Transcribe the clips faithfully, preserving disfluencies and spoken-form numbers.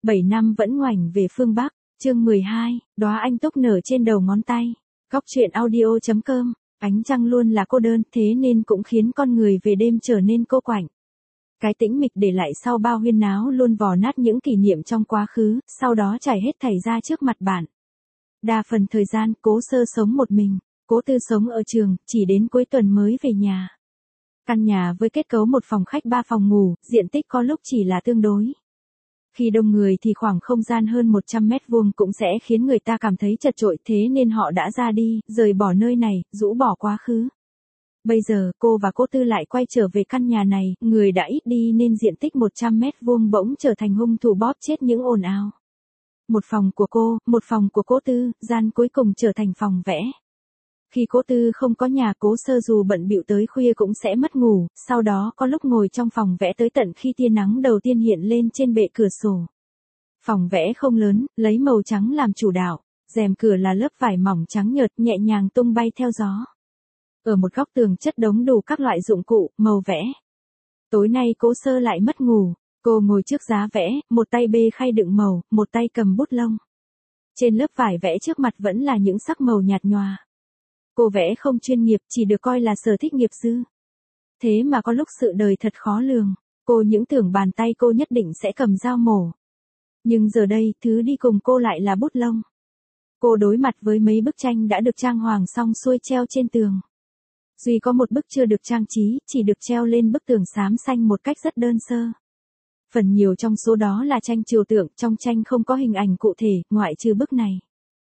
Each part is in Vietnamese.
bảy năm vẫn ngoảnh về phương Bắc, chương mười hai, đóa anh túc nở trên đầu ngón tay. Góc truyện audio chấm com, ánh trăng luôn là cô đơn, thế nên cũng khiến con người về đêm trở nên cô quạnh. Cái tĩnh mịch để lại sau bao huyên náo luôn vò nát những kỷ niệm trong quá khứ, sau đó trải hết thảy ra trước mặt bạn. Đa phần thời gian, Cố Sơ sống một mình, Cố Tư sống ở trường, chỉ đến cuối tuần mới về nhà. Căn nhà với kết cấu một phòng khách ba phòng ngủ, diện tích có lúc chỉ là tương đối. Khi đông người thì khoảng không gian hơn một trăm mét vuông cũng sẽ khiến người ta cảm thấy chật chội, thế nên họ đã ra đi, rời bỏ nơi này, rũ bỏ quá khứ. Bây giờ, cô và Cố Tư lại quay trở về căn nhà này, người đã ít đi nên diện tích một trăm mét vuông bỗng trở thành hung thủ bóp chết những ồn ào. Một phòng của cô, một phòng của Cố Tư, gian cuối cùng trở thành phòng vẽ. Khi Cố Tư không có nhà, Cố Sơ dù bận bịu tới khuya cũng sẽ mất ngủ, sau đó có lúc ngồi trong phòng vẽ tới tận khi tia nắng đầu tiên hiện lên trên bệ cửa sổ. Phòng vẽ không lớn, lấy màu trắng làm chủ đạo, rèm cửa là lớp vải mỏng trắng nhợt nhẹ nhàng tung bay theo gió. Ở một góc tường chất đống đủ các loại dụng cụ, màu vẽ. Tối nay Cố Sơ lại mất ngủ, cô ngồi trước giá vẽ, một tay bê khay đựng màu, một tay cầm bút lông. Trên lớp vải vẽ trước mặt vẫn là những sắc màu nhạt nhòa. Cô vẽ không chuyên nghiệp, chỉ được coi là sở thích nghiệp dư. Thế mà có lúc sự đời thật khó lường, cô những tưởng bàn tay cô nhất định sẽ cầm dao mổ. Nhưng giờ đây, thứ đi cùng cô lại là bút lông. Cô đối mặt với mấy bức tranh đã được trang hoàng xong xuôi treo trên tường. Duy có một bức chưa được trang trí, chỉ được treo lên bức tường xám xanh một cách rất đơn sơ. Phần nhiều trong số đó là tranh trừu tượng, trong tranh không có hình ảnh cụ thể, ngoại trừ bức này.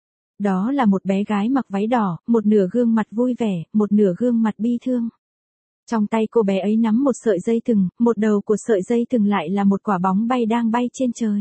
Đó là một bé gái mặc váy đỏ, một nửa gương mặt vui vẻ, một nửa gương mặt bi thương. Trong tay cô bé ấy nắm một sợi dây thừng, một đầu của sợi dây thừng lại là một quả bóng bay đang bay trên trời.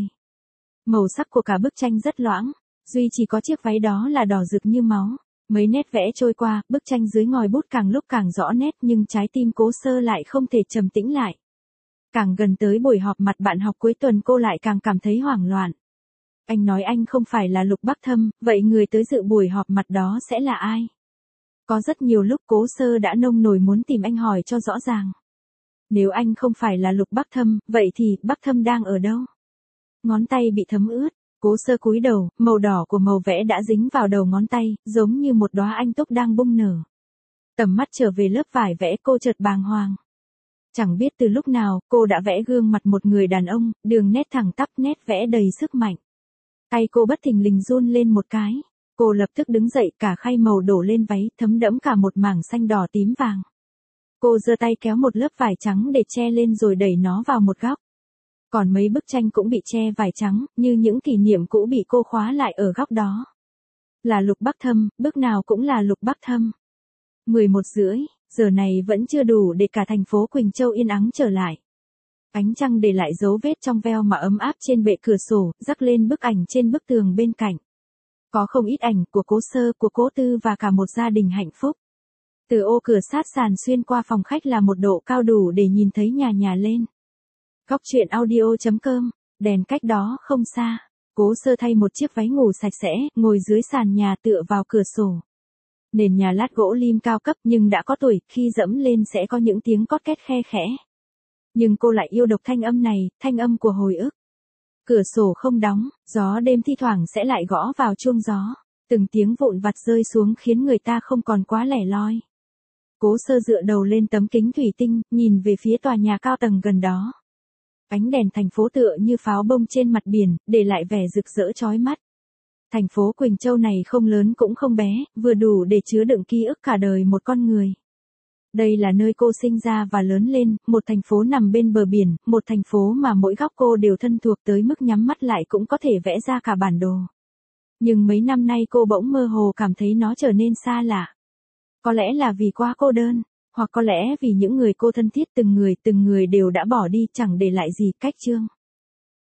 Màu sắc của cả bức tranh rất loãng, duy chỉ có chiếc váy đó là đỏ rực như máu. Mấy nét vẽ trôi qua, bức tranh dưới ngòi bút càng lúc càng rõ nét nhưng trái tim Cố Sơ lại không thể trầm tĩnh lại. Càng gần tới buổi họp mặt bạn học cuối tuần cô lại càng cảm thấy hoảng loạn. Anh nói anh không phải là Lục Bắc Thâm, vậy người tới dự buổi họp mặt đó sẽ là ai? Có rất nhiều lúc Cố Sơ đã nông nổi muốn tìm anh hỏi cho rõ ràng. Nếu anh không phải là Lục Bắc Thâm, vậy thì Bắc Thâm đang ở đâu? Ngón tay bị thấm ướt, Cố Sơ cúi đầu, màu đỏ của màu vẽ đã dính vào đầu ngón tay, giống như một đóa anh túc đang bung nở. Tầm mắt trở về lớp vải vẽ, cô chợt bàng hoàng. Chẳng biết từ lúc nào, cô đã vẽ gương mặt một người đàn ông, đường nét thẳng tắp, nét vẽ đầy sức mạnh. Tay cô bất thình lình run lên một cái. Cô lập tức đứng dậy, cả khay màu đổ lên váy, thấm đẫm cả một mảng xanh đỏ tím vàng. Cô giơ tay kéo một lớp vải trắng để che lên rồi đẩy nó vào một góc. Còn mấy bức tranh cũng bị che vải trắng, như những kỷ niệm cũ bị cô khóa lại ở góc đó. Là Lục Bắc Thâm, bước nào cũng là Lục Bắc Thâm. mười một rưỡi, giờ này vẫn chưa đủ để cả thành phố Quỳnh Châu yên ắng trở lại. Ánh trăng để lại dấu vết trong veo mà ấm áp trên bệ cửa sổ, rắc lên bức ảnh trên bức tường bên cạnh. Có không ít ảnh của Cố Sơ, của Cố Tư và cả một gia đình hạnh phúc. Từ ô cửa sát sàn xuyên qua phòng khách là một độ cao đủ để nhìn thấy nhà nhà lên. Góc truyện audio chấm com, đèn cách đó không xa. Cố Sơ thay một chiếc váy ngủ sạch sẽ, ngồi dưới sàn nhà tựa vào cửa sổ. Nền nhà lát gỗ lim cao cấp nhưng đã có tuổi, khi dẫm lên sẽ có những tiếng cót két khe khẽ. Nhưng cô lại yêu độc thanh âm này, thanh âm của hồi ức. Cửa sổ không đóng, gió đêm thi thoảng sẽ lại gõ vào chuông gió. Từng tiếng vụn vặt rơi xuống khiến người ta không còn quá lẻ loi. Cố Sơ dựa đầu lên tấm kính thủy tinh, nhìn về phía tòa nhà cao tầng gần đó. Ánh đèn thành phố tựa như pháo bông trên mặt biển, để lại vẻ rực rỡ chói mắt. Thành phố Quỳnh Châu này không lớn cũng không bé, vừa đủ để chứa đựng ký ức cả đời một con người. Đây là nơi cô sinh ra và lớn lên, một thành phố nằm bên bờ biển, một thành phố mà mỗi góc cô đều thân thuộc tới mức nhắm mắt lại cũng có thể vẽ ra cả bản đồ. Nhưng mấy năm nay cô bỗng mơ hồ cảm thấy nó trở nên xa lạ. Có lẽ là vì quá cô đơn, hoặc có lẽ vì những người cô thân thiết từng người từng người đều đã bỏ đi chẳng để lại gì. Cách chương